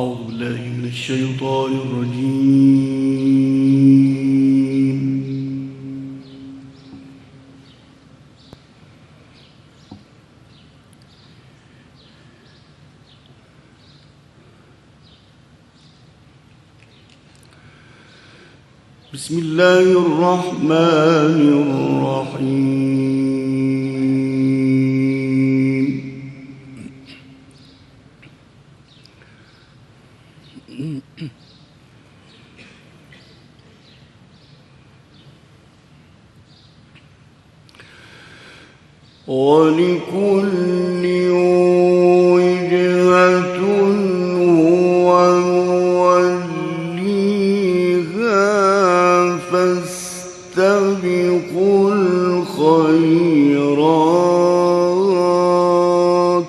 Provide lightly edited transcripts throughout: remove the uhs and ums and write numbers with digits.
أعوذ بالله من الشيطان الرجيم. بسم الله الرحمن الرحيم. ولكل وجهة هو موليها فاستبقوا الخيرات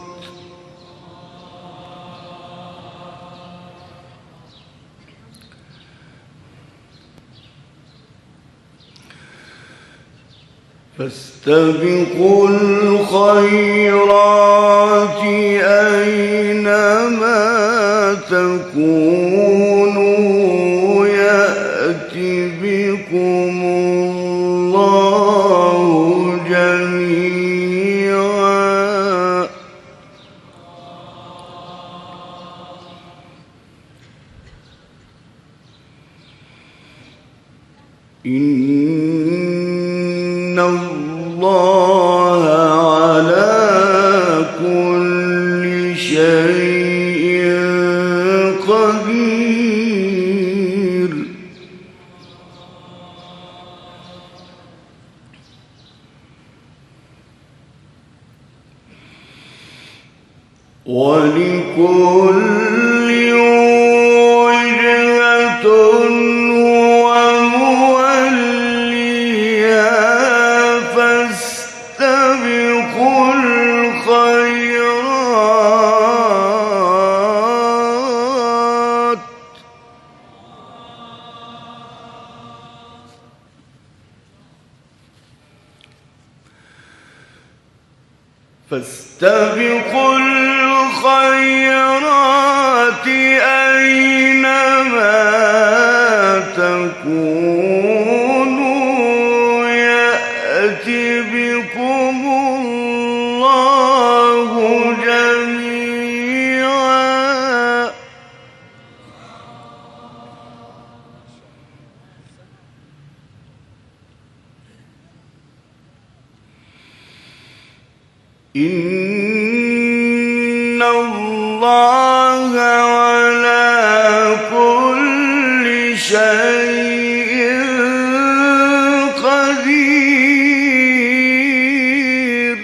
أينما تكونوا يأت بكم الله جميعا إن الله على كل شيء قدير. ولكل وجهة هو موليها فاستبقوا الخيرات أينما تكونوا يأت بكم الله جميعا إن الله على كل شيء قدير.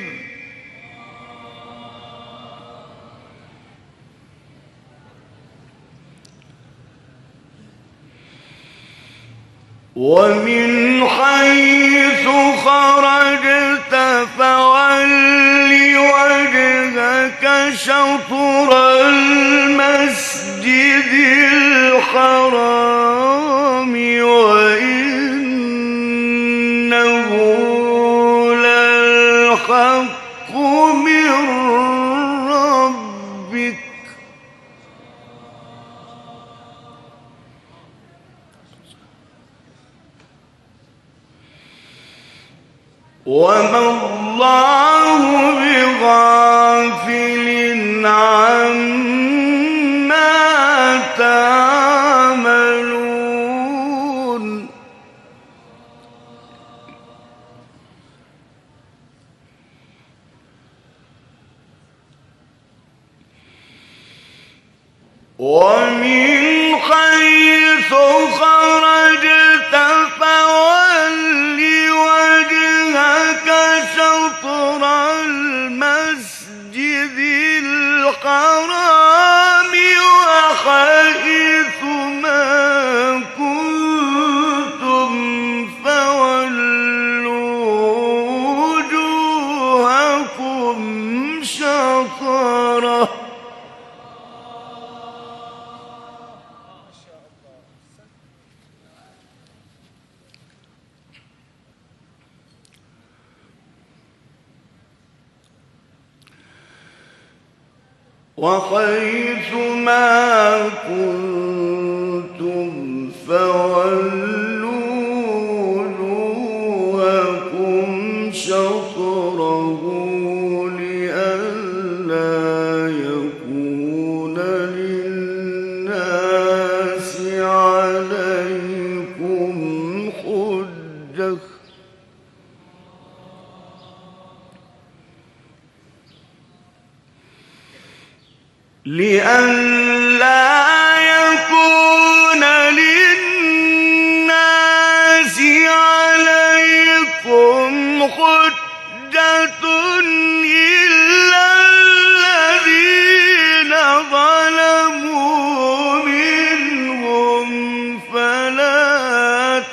ومن حيث خرجت فول وجهك شطر المسجد الحرام وإنه للحق من ربك وما الله بغافل عما تعملون. ومن حيث خرجت فول وجهك شطر المسجد الحرام وحيث ما كنتم فولوا وجوهكم شطره وحيث ما كنتم فولوا وجوهكم شطره لئلا يكون للناس عليكم حجة إلا الذين ظلموا منهم فلا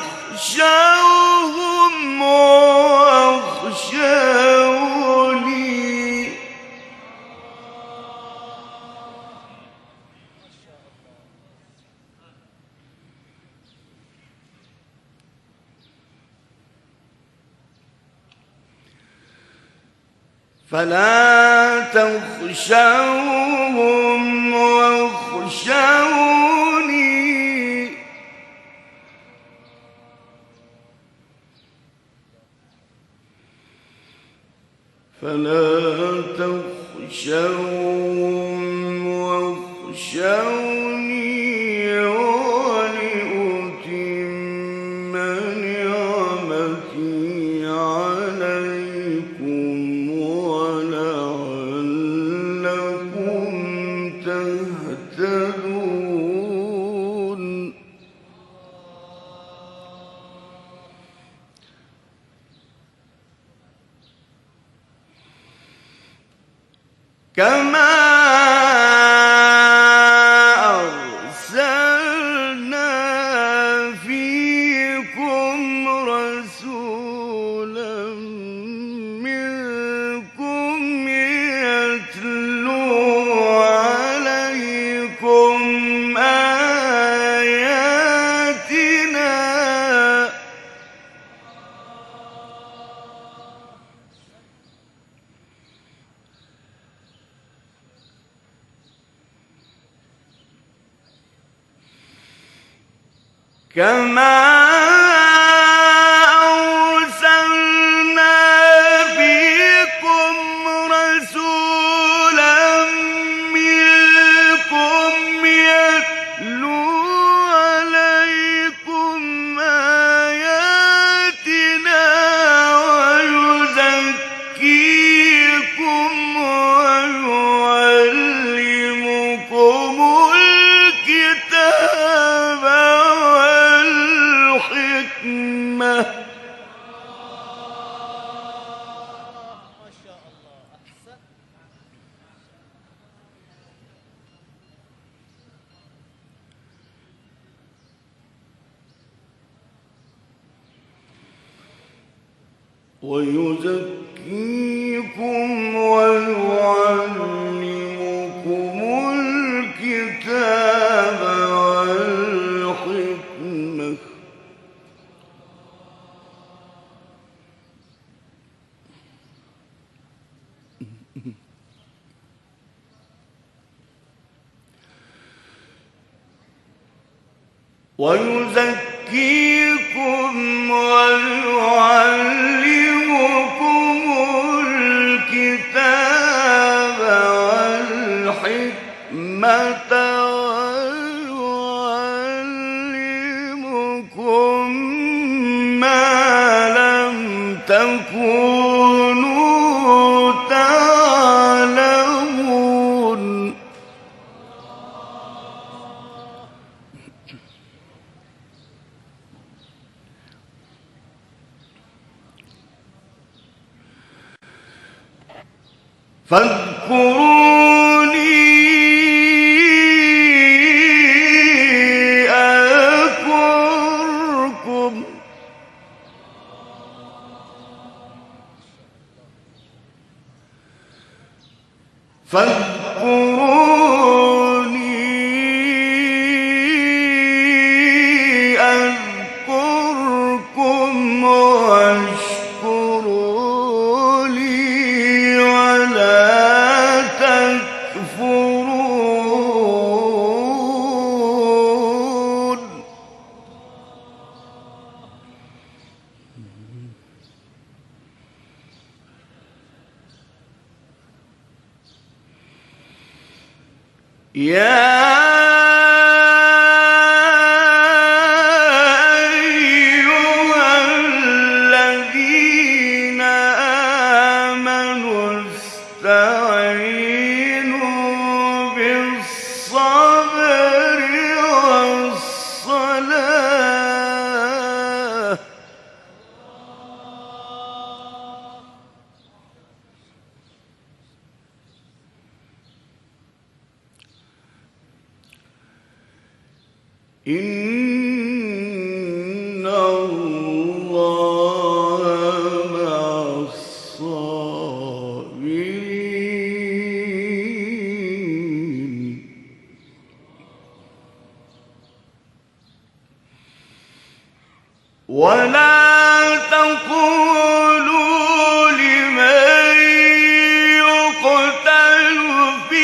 تخشوهم واخشوني فلا تخشوهم واخشوني ولأتم نعمتي عليكم ولعلكم تهتدون كما أرسلنا فيكم رسولا منكم يتلو عليكم آياتنا كما أرسلنا فيكم رسولا منكم يتلو عليكم آياتنا ويزكيكم ويعلمكم الكتاب والحكمة ويزكيكم ويعلمكم الكتاب والحكمة ويزكيكم ويعلمكم الكتاب والحكمة ويعلمكم ما لم تكونوا تعلمون فاذكروني أذكركم واشكروا لي ولا تكفرون يا أيها الذين آمنوا استعينوا بالصبر والصلاة إن الله مع الصابرين ولا تقولوا لمن يقتل في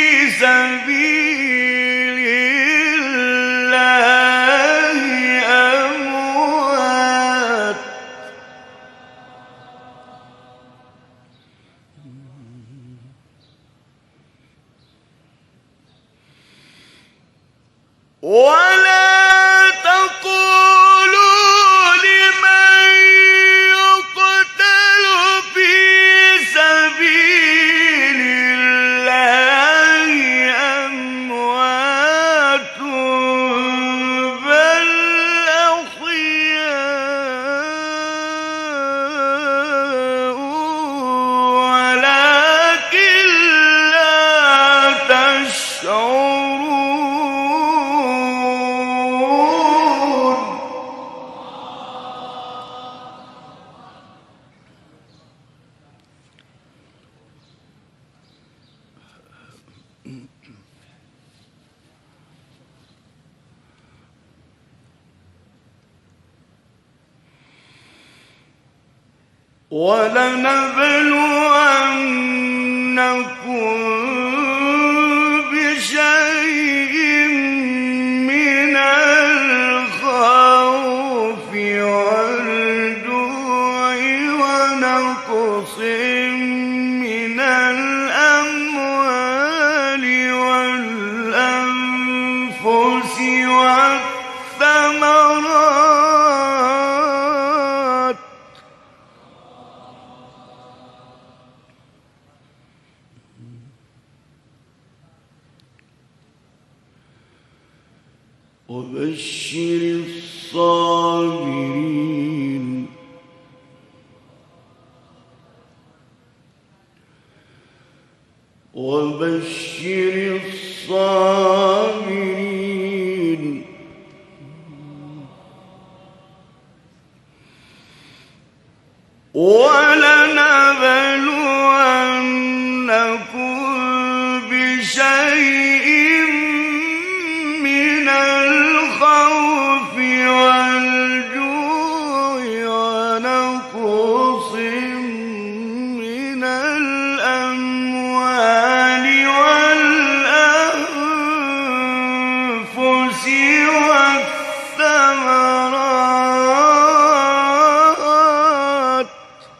سبيل الله أموات ولا تقولوا لمن يقتل في سبيل الله أموات بل أحياء ولكن لا تشعرون ولنبلونكم بشيء من الخوف والجوع ونقص من الأموال والأنفس والثمرات وبشر الصابرين وبشر الصابرين ولنبلونكم بشيء من الخوف والجوع ونقص من الأموال والأنفس والثمرات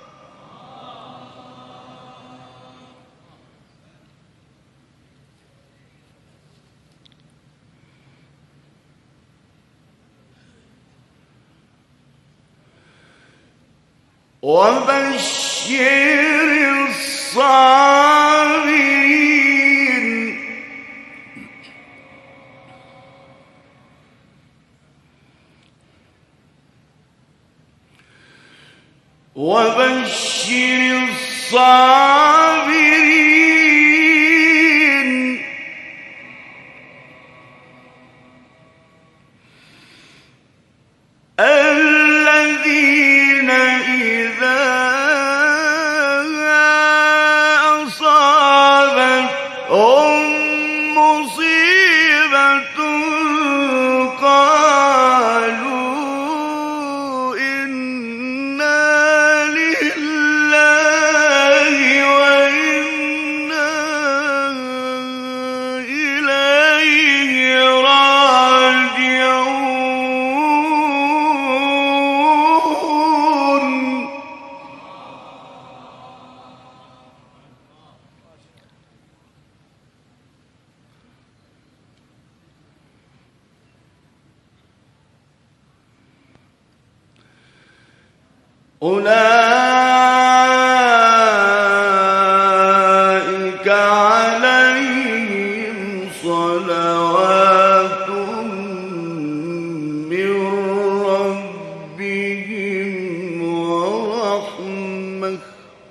وبشر الصابرين وبشر الصابرين الذين إذا أصابتهم مصيبة قالوا إنا لله أولئك عليهم صلوات من ربهم ورحمة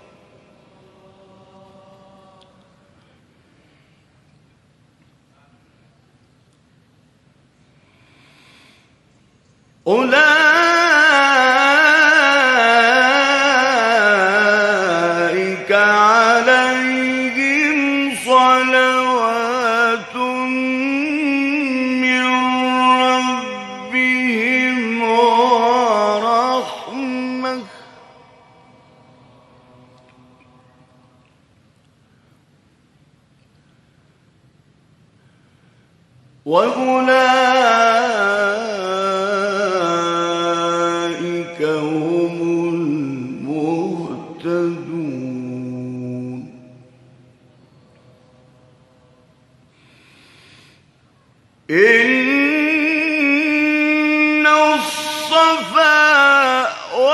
أولئك عليهم صلوات من ربهم ورحمة وأولئك هم المهتدون إن الصفا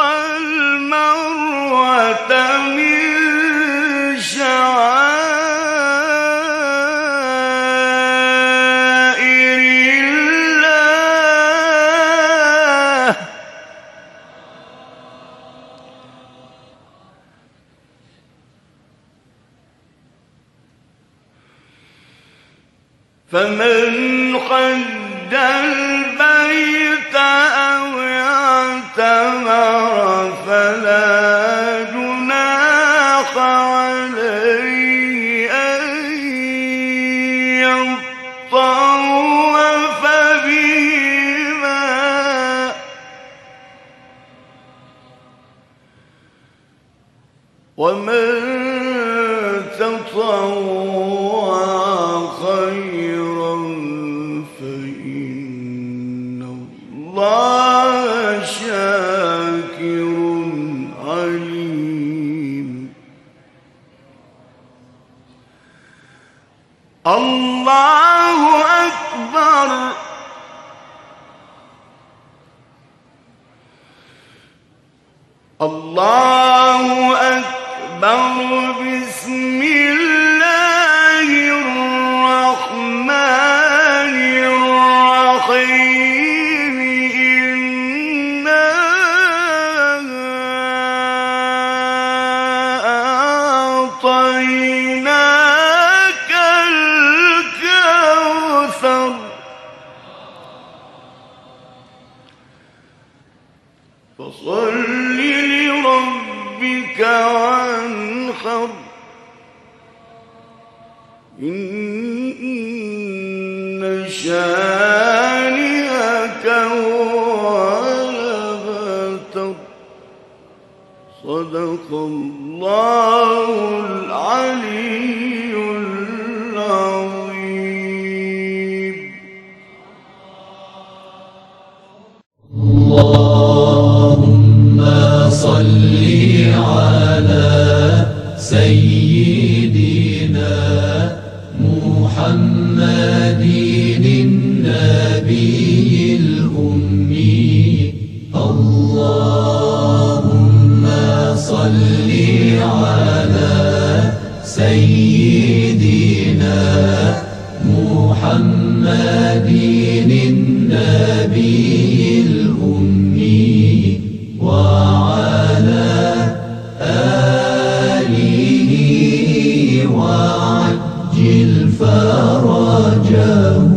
والمروة من شعائر الله فمن حج البيت أو اعتمر فلا جناح عليه أن يطوف بهما ومن تطوع خيرا فإن الله شاكر عليم الله أكبر الله أكبر بسم الله الرحمن الرحيم إنا أعطيناك الكوثر فصل لربك وانحر إن شانئك هو الأبتر صدق الله العلي العظيم. اللهم صل على سيدنا محمد النبي الأمي. اللهم صل على سيدنا محمد النبي الأمي وعلى آله وعجل فرجه